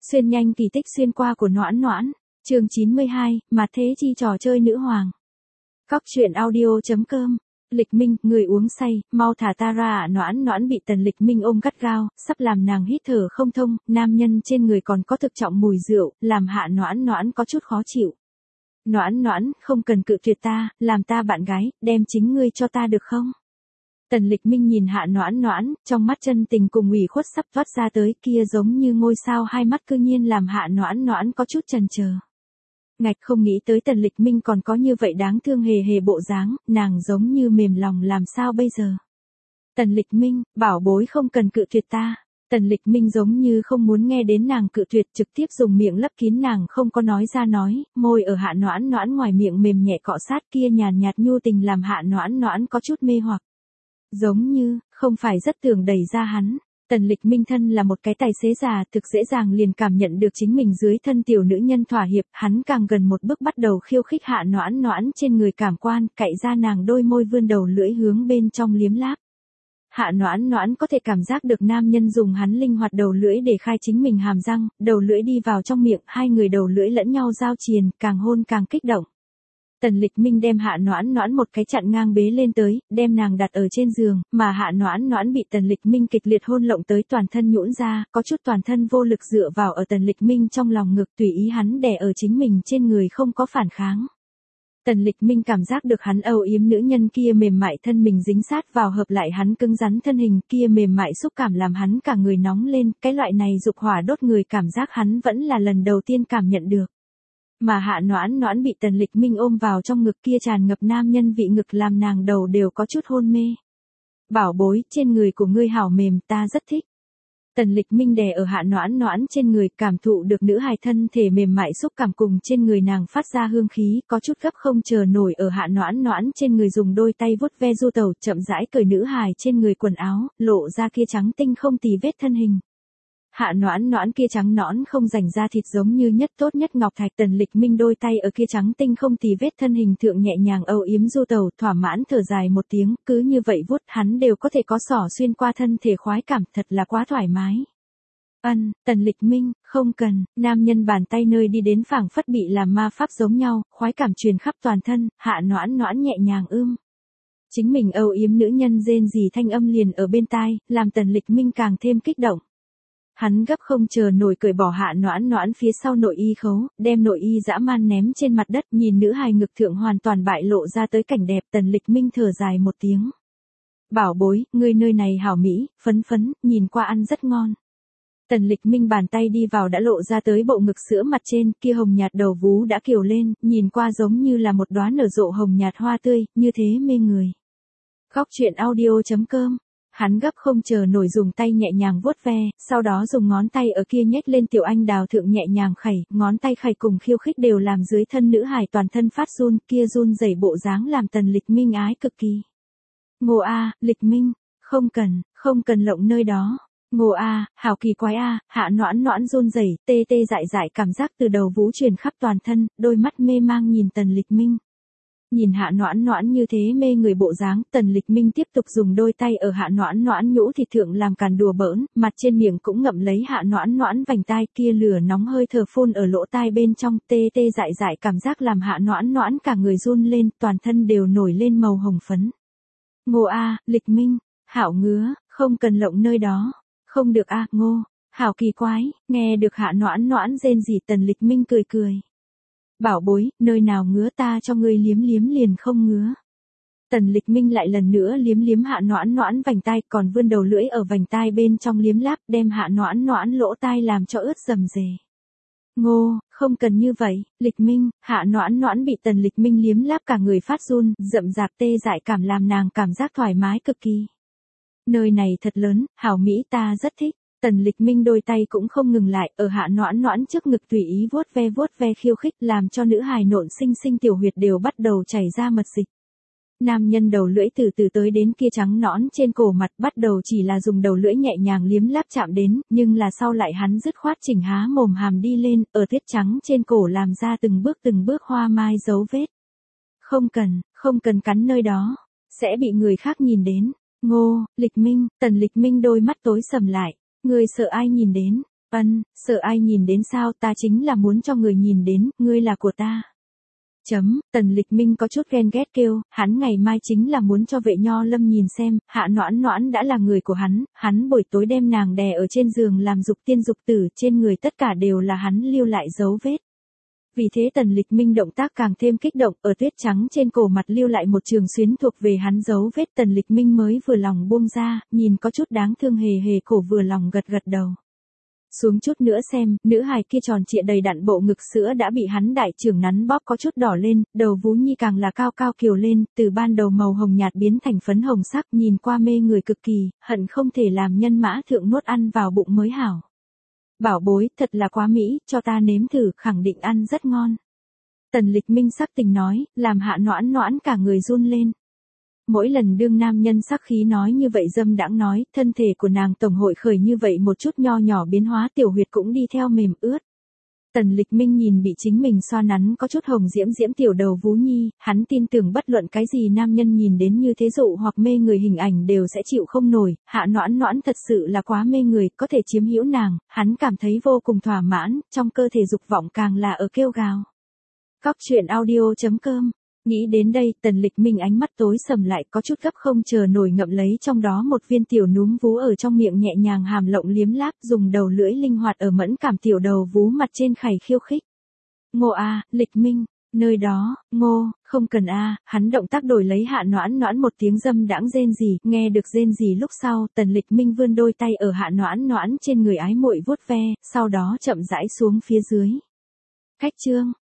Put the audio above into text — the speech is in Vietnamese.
Xuyên nhanh kỳ tích xuyên qua của Noãn Noãn, chương 92, mà thế chi trò chơi nữ hoàng. Cóc truyện audio.com. Lịch Minh, người uống say, mau thả ta ra ạ. Noãn Noãn bị Tần Lịch Minh ôm gắt gao, sắp làm nàng hít thở không thông, nam nhân trên người còn có thực trọng mùi rượu, làm hạ Noãn Noãn có chút khó chịu. Noãn Noãn, không cần cự tuyệt ta, làm ta bạn gái, đem chính ngươi cho ta được không? Tần Lịch Minh nhìn hạ Noãn Noãn, trong mắt chân tình cùng ủy khuất sắp thoát ra tới, kia giống như ngôi sao hai mắt cư nhiên làm hạ Noãn Noãn có chút chần chờ. Ngạch, không nghĩ tới Tần Lịch Minh còn có như vậy đáng thương hề hề bộ dáng, nàng giống như mềm lòng làm sao bây giờ. Tần Lịch Minh, bảo bối không cần cự tuyệt ta. Tần Lịch Minh giống như không muốn nghe đến nàng cự tuyệt, trực tiếp dùng miệng lấp kín nàng không có nói ra nói, môi ở hạ Noãn Noãn ngoài miệng mềm nhẹ cọ sát, kia nhàn nhạt nhu tình làm hạ Noãn Noãn có chút mê hoặc. Giống như, không phải rất tưởng đẩy ra hắn. Tần Lịch Minh thân là một cái tài xế già, thực dễ dàng liền cảm nhận được chính mình dưới thân tiểu nữ nhân thỏa hiệp, hắn càng gần một bước bắt đầu khiêu khích hạ Noãn Noãn trên người cảm quan, cạy ra nàng đôi môi vươn đầu lưỡi hướng bên trong liếm láp. Hạ Noãn Noãn có thể cảm giác được nam nhân dùng hắn linh hoạt đầu lưỡi để khai chính mình hàm răng, đầu lưỡi đi vào trong miệng, hai người đầu lưỡi lẫn nhau giao triền, càng hôn càng kích động. Tần Lịch Minh đem hạ Noãn Noãn một cái chặn ngang bế lên tới, đem nàng đặt ở trên giường, mà hạ Noãn Noãn bị Tần Lịch Minh kịch liệt hôn lộng tới toàn thân nhũn ra, có chút toàn thân vô lực dựa vào ở Tần Lịch Minh trong lòng ngực tùy ý hắn đè ở chính mình trên người không có phản kháng. Tần Lịch Minh cảm giác được hắn âu yếm nữ nhân kia mềm mại thân mình dính sát vào hợp lại hắn cứng rắn thân hình kia mềm mại xúc cảm làm hắn cả người nóng lên, cái loại này dục hỏa đốt người cảm giác hắn vẫn là lần đầu tiên cảm nhận được. Mà hạ Noãn Noãn bị Tần Lịch Minh ôm vào trong ngực kia tràn ngập nam nhân vị ngực làm nàng đầu đều có chút hôn mê. Bảo bối, trên người của ngươi hảo mềm, ta rất thích. Tần Lịch Minh đè ở hạ Noãn Noãn trên người, cảm thụ được nữ hài thân thể mềm mại xúc cảm cùng trên người nàng phát ra hương khí, có chút gấp không chờ nổi ở hạ Noãn Noãn trên người dùng đôi tay vuốt ve du tẩu, chậm rãi cởi nữ hài trên người quần áo, lộ ra kia trắng tinh không tì vết thân hình. Hạ Noãn Noãn kia trắng nõn không rảnh ra thịt giống như nhất tốt nhất ngọc thạch. Tần Lịch Minh đôi tay ở kia trắng tinh không tì vết thân hình thượng nhẹ nhàng âu yếm du tẩu, thỏa mãn thở dài một tiếng, cứ như vậy vuốt hắn đều có thể có xỏ xuyên qua thân thể khoái cảm, thật là quá thoải mái. Tần Lịch Minh, không cần, nam nhân bàn tay nơi đi đến phảng phất bị làm ma pháp giống nhau, khoái cảm truyền khắp toàn thân, hạ Noãn Noãn nhẹ nhàng chính mình âu yếm nữ nhân rên rỉ thanh âm liền ở bên tai, làm Tần Lịch Minh càng thêm kích động. Hắn gấp không chờ nổi cởi bỏ hạ Noãn Noãn phía sau nội y khấu, đem nội y dã man ném trên mặt đất, nhìn nữ hài ngực thượng hoàn toàn bại lộ ra tới cảnh đẹp. Tần Lịch Minh thở dài một tiếng. Bảo bối, ngươi nơi này hảo mỹ, phấn phấn, nhìn qua ăn rất ngon. Tần Lịch Minh bàn tay đi vào đã lộ ra tới bộ ngực sữa mặt trên, kia hồng nhạt đầu vú đã kiều lên, nhìn qua giống như là một đóa nở rộ hồng nhạt hoa tươi, như thế mê người. Cóc truyện audio.com. Hắn gấp không chờ nổi dùng tay nhẹ nhàng vuốt ve, sau đó dùng ngón tay ở kia nhét lên tiểu anh đào thượng nhẹ nhàng khẩy, ngón tay khẩy cùng khiêu khích đều làm dưới thân nữ hài toàn thân phát run, kia run rẩy bộ dáng làm Tần Lịch Minh ái cực kỳ. Ngô a, Lịch Minh, không cần lộng nơi đó. Ngô a, hảo kỳ quái a, hạ Noãn Noãn run rẩy, tê tê dại dại cảm giác từ đầu vú truyền khắp toàn thân, đôi mắt mê mang nhìn Tần Lịch Minh. Nhìn hạ Noãn Noãn như thế mê người bộ dáng, Tần Lịch Minh tiếp tục dùng đôi tay ở hạ Noãn Noãn nhũ thịt thượng làm càn đùa bỡn, mặt trên miệng cũng ngậm lấy hạ Noãn Noãn vành tai, kia lửa nóng hơi thở phun ở lỗ tai bên trong, tê tê dại dại cảm giác làm hạ Noãn Noãn cả người run lên, toàn thân đều nổi lên màu hồng phấn. Ngô a, Lịch Minh, hảo ngứa, không cần lộng nơi đó. Không được a, Ngô, hảo kỳ quái. Nghe được hạ Noãn Noãn rên rỉ, Tần Lịch Minh cười cười. Bảo bối, nơi nào ngứa ta cho ngươi liếm liếm liền không ngứa. Tần Lịch Minh lại lần nữa liếm liếm hạ Noãn Noãn vành tai, còn vươn đầu lưỡi ở vành tai bên trong liếm láp, đem hạ Noãn Noãn lỗ tai làm cho ướt rầm rề. Ngô, không cần như vậy, Lịch Minh. Hạ Noãn Noãn bị Tần Lịch Minh liếm láp cả người phát run, rậm rạp tê dại cảm làm nàng cảm giác thoải mái cực kỳ. Nơi này thật lớn, hảo mỹ, ta rất thích. Tần Lịch Minh đôi tay cũng không ngừng lại, ở hạ Noãn Noãn trước ngực tùy ý vuốt ve khiêu khích, làm cho nữ hài nộn xinh xinh tiểu huyệt đều bắt đầu chảy ra mật dịch. Nam nhân đầu lưỡi từ từ tới đến kia trắng nõn trên cổ mặt, bắt đầu chỉ là dùng đầu lưỡi nhẹ nhàng liếm láp chạm đến, nhưng là sau lại hắn dứt khoát chỉnh há mồm hàm đi lên, ở tuyết trắng trên cổ làm ra từng bước hoa mai dấu vết. Không cần cắn nơi đó, sẽ bị người khác nhìn đến. Ngô, Lịch Minh, Tần Lịch Minh đôi mắt tối sầm lại. Người sợ ai nhìn đến? Sợ ai nhìn đến sao, ta chính là muốn cho người nhìn đến, ngươi là của ta. Tần Lịch Minh có chút ghen ghét kêu, hắn ngày mai chính là muốn cho Vệ Nho Lâm nhìn xem, Hạ Noãn Noãn đã là người của hắn buổi tối đem nàng đè ở trên giường làm dục tiên dục tử, trên người tất cả đều là hắn lưu lại dấu vết. Vì thế Tần Lịch Minh động tác càng thêm kích động, ở tuyết trắng trên cổ mặt lưu lại một trường xuyến thuộc về hắn dấu vết. Tần Lịch Minh mới vừa lòng buông ra, nhìn có chút đáng thương hề hề cổ vừa lòng gật gật đầu. Xuống chút nữa xem, nữ hài kia tròn trịa đầy đặn bộ ngực sữa đã bị hắn đại trưởng nắn bóp có chút đỏ lên, đầu vú nhi càng là cao cao kiều lên, từ ban đầu màu hồng nhạt biến thành phấn hồng sắc, nhìn qua mê người cực kỳ, hận không thể làm nhân mã thượng nuốt ăn vào bụng mới hảo. Bảo bối, thật là quá mỹ, cho ta nếm thử, khẳng định ăn rất ngon. Tần Lịch Minh sắc tình nói, làm Hạ Noãn Noãn cả người run lên. Mỗi lần đương nam nhân sắc khí nói như vậy dâm đãng nói, thân thể của nàng tổng hội khởi như vậy một chút nho nhỏ biến hóa, tiểu huyệt cũng đi theo mềm ướt. Tần Lịch Minh nhìn bị chính mình xoa nắn có chút hồng diễm diễm tiểu đầu vú nhi, hắn tin tưởng bất luận cái gì nam nhân nhìn đến như thế dụ hoặc mê người hình ảnh đều sẽ chịu không nổi. Hạ Noãn Noãn thật sự là quá mê người, có thể chiếm hữu nàng, hắn cảm thấy vô cùng thỏa mãn, trong cơ thể dục vọng càng là ở kêu gào. Cóc truyện audio.com. Nghĩ đến đây, Tần Lịch Minh ánh mắt tối sầm lại, có chút gấp không chờ nổi ngậm lấy trong đó một viên tiểu núm vú ở trong miệng nhẹ nhàng hàm lộng liếm láp, dùng đầu lưỡi linh hoạt ở mẫn cảm tiểu đầu vú mặt trên khẩy khiêu khích. Ngô a, Lịch Minh, nơi đó, Ngô, không cần a, hắn động tác đổi lấy Hạ Noãn Noãn một tiếng dâm đãng rên rỉ, nghe được rên rỉ lúc sau, Tần Lịch Minh vươn đôi tay ở Hạ Noãn Noãn trên người ái muội vuốt ve, sau đó chậm rãi xuống phía dưới. Khách chương